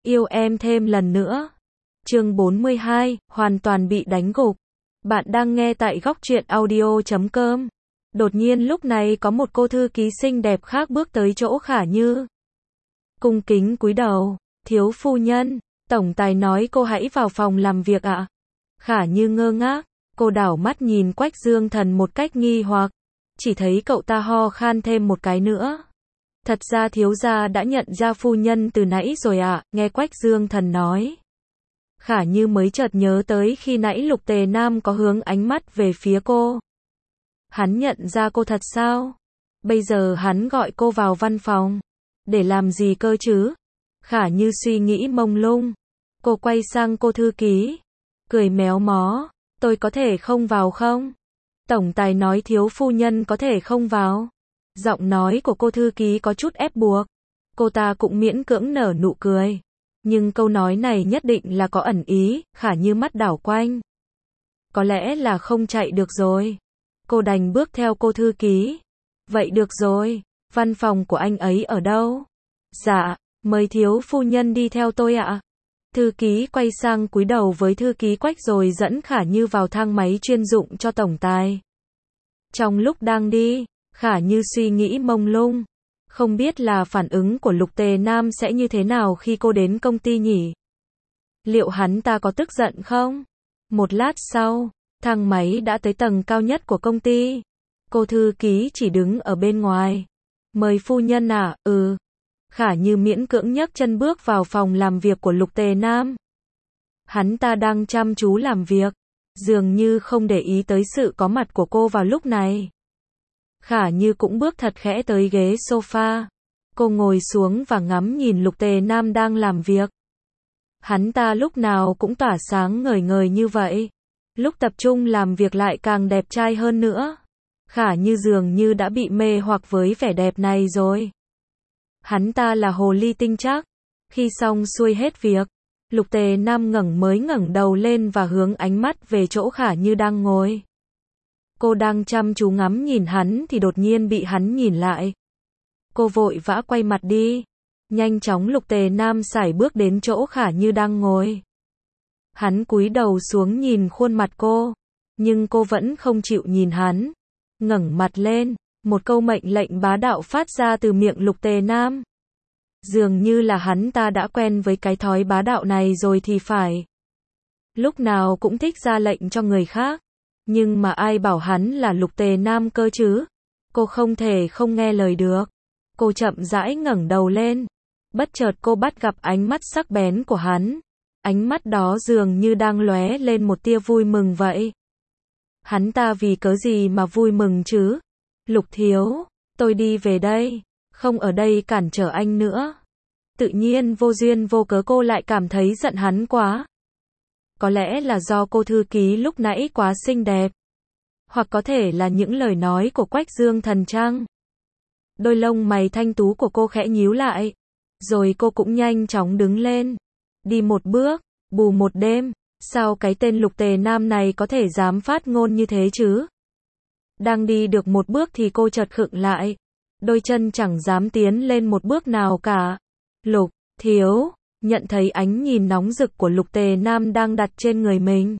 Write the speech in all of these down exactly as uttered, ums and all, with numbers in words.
yêu em thêm lần nữa. Chương bốn mươi hai, hoàn toàn bị đánh gục. Bạn đang nghe tại góc truyện audio chấm com. Đột nhiên lúc này có một cô thư ký xinh đẹp khác bước tới chỗ Khả Như. Cung kính cúi đầu, thiếu phu nhân, tổng tài nói cô hãy vào phòng làm việc ạ. Khả Như ngơ ngác, cô đảo mắt nhìn Quách Dương Thần một cách nghi hoặc, chỉ thấy cậu ta ho khan thêm một cái nữa. Thật ra thiếu gia đã nhận ra phu nhân từ nãy rồi ạ, nghe Quách Dương Thần nói. Khả Như mới chợt nhớ tới khi nãy Lục Tề Nam có hướng ánh mắt về phía cô. Hắn nhận ra cô thật sao? Bây giờ hắn gọi cô vào văn phòng. Để làm gì cơ chứ? Khả Như suy nghĩ mông lung. Cô quay sang cô thư ký. Cười méo mó. Tôi có thể không vào không? Tổng tài nói thiếu phu nhân có thể không vào. Giọng nói của cô thư ký có chút ép buộc. Cô ta cũng miễn cưỡng nở nụ cười. Nhưng câu nói này nhất định là có ẩn ý, Khả Như mắt đảo quanh. Có lẽ là không chạy được rồi. Cô đành bước theo cô thư ký. Vậy được rồi, văn phòng của anh ấy ở đâu? Dạ, mời thiếu phu nhân đi theo tôi ạ. Thư ký quay sang cúi đầu với thư ký Quách rồi dẫn Khả Như vào thang máy chuyên dụng cho tổng tài. Trong lúc đang đi, Khả Như suy nghĩ mông lung. Không biết là phản ứng của Lục Tề Nam sẽ như thế nào khi cô đến công ty nhỉ? Liệu hắn ta có tức giận không? Một lát sau, thang máy đã tới tầng cao nhất của công ty. Cô thư ký chỉ đứng ở bên ngoài. Mời phu nhân à, ừ. Khả Như miễn cưỡng nhấc chân bước vào phòng làm việc của Lục Tề Nam. Hắn ta đang chăm chú làm việc, dường như không để ý tới sự có mặt của cô vào lúc này. Khả Như cũng bước thật khẽ tới ghế sofa. Cô ngồi xuống và ngắm nhìn Lục Tề Nam đang làm việc. Hắn ta lúc nào cũng tỏa sáng ngời ngời như vậy. Lúc tập trung làm việc lại càng đẹp trai hơn nữa. Khả Như dường như đã bị mê hoặc với vẻ đẹp này rồi. Hắn ta là hồ ly tinh chắc. Khi xong xuôi hết việc, Lục Tề Nam ngẩng mới ngẩng đầu lên và hướng ánh mắt về chỗ Khả Như đang ngồi. Cô đang chăm chú ngắm nhìn hắn thì đột nhiên bị hắn nhìn lại. Cô vội vã quay mặt đi. Nhanh chóng Lục Tề Nam sải bước đến chỗ Khả Như đang ngồi. Hắn cúi đầu xuống nhìn khuôn mặt cô, nhưng cô vẫn không chịu nhìn hắn. Ngẩng mặt lên, một câu mệnh lệnh bá đạo phát ra từ miệng Lục Tề Nam. Dường như là hắn ta đã quen với cái thói bá đạo này rồi thì phải. Lúc nào cũng thích ra lệnh cho người khác. Nhưng mà ai bảo hắn là Lục Tề Nam cơ chứ? Cô không thể không nghe lời được. Cô chậm rãi ngẩng đầu lên. Bất chợt cô bắt gặp ánh mắt sắc bén của hắn. Ánh mắt đó dường như đang lóe lên một tia vui mừng vậy. Hắn ta vì cớ gì mà vui mừng chứ? Lục thiếu, tôi đi về đây. Không ở đây cản trở anh nữa. Tự nhiên vô duyên vô cớ cô lại cảm thấy giận hắn quá. Có lẽ là do cô thư ký lúc nãy quá xinh đẹp. Hoặc có thể là những lời nói của Quách Dương Thần chăng? Đôi lông mày thanh tú của cô khẽ nhíu lại. Rồi cô cũng nhanh chóng đứng lên. Đi một bước, bù một đêm. Sao cái tên Lục Tề Nam này có thể dám phát ngôn như thế chứ? Đang đi được một bước thì cô chợt khựng lại. Đôi chân chẳng dám tiến lên một bước nào cả. Lục thiếu, nhận thấy ánh nhìn nóng rực của Lục Tề Nam đang đặt trên người mình.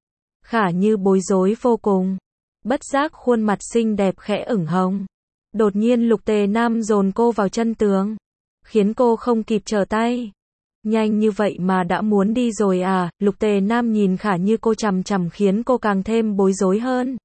Khả Như bối rối vô cùng. Bất giác khuôn mặt xinh đẹp khẽ ửng hồng. Đột nhiên Lục Tề Nam dồn cô vào chân tường, khiến cô không kịp trở tay. Nhanh như vậy mà đã muốn đi rồi à? Lục Tề Nam nhìn Khả Như cô chằm chằm khiến cô càng thêm bối rối hơn.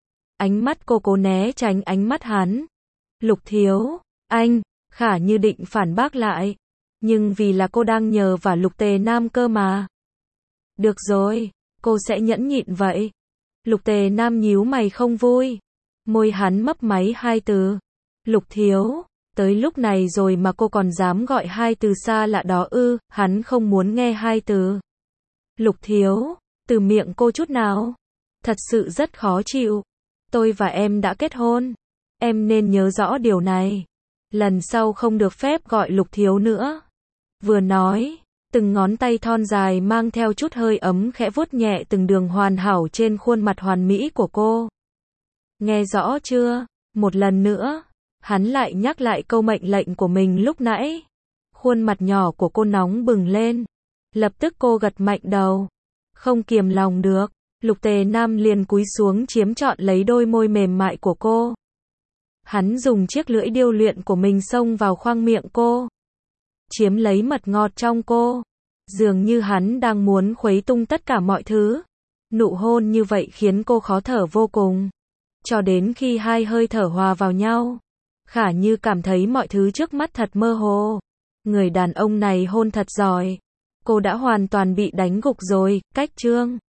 Ánh mắt cô cố né tránh ánh mắt hắn. Lục thiếu, anh, Khả Như định phản bác lại. Nhưng vì là cô đang nhờ vả Lục Tề Nam cơ mà. Được rồi, cô sẽ nhẫn nhịn vậy. Lục Tề Nam nhíu mày không vui. Môi hắn mấp máy hai từ. Lục thiếu, tới lúc này rồi mà cô còn dám gọi hai từ xa lạ đó ư? Hắn không muốn nghe hai từ. Lục thiếu, từ miệng cô chút nào. Thật sự rất khó chịu. Tôi và em đã kết hôn. Em nên nhớ rõ điều này. Lần sau không được phép gọi Lục thiếu nữa. Vừa nói, từng ngón tay thon dài mang theo chút hơi ấm khẽ vuốt nhẹ từng đường hoàn hảo trên khuôn mặt hoàn mỹ của cô. Nghe rõ chưa? Một lần nữa, hắn lại nhắc lại câu mệnh lệnh của mình lúc nãy. Khuôn khuôn mặt nhỏ của cô nóng bừng lên. Lập tức cô gật mạnh đầu. Không kiềm lòng được, Lục Tề Nam liền cúi xuống chiếm trọn lấy đôi môi mềm mại của cô. Hắn dùng chiếc lưỡi điêu luyện của mình xông vào khoang miệng cô. Chiếm lấy mật ngọt trong cô. Dường như hắn đang muốn khuấy tung tất cả mọi thứ. Nụ hôn như vậy khiến cô khó thở vô cùng. Cho đến khi hai hơi thở hòa vào nhau. Khả Như cảm thấy mọi thứ trước mắt thật mơ hồ. Người đàn ông này hôn thật giỏi. Cô đã hoàn toàn bị đánh gục rồi, cách Trương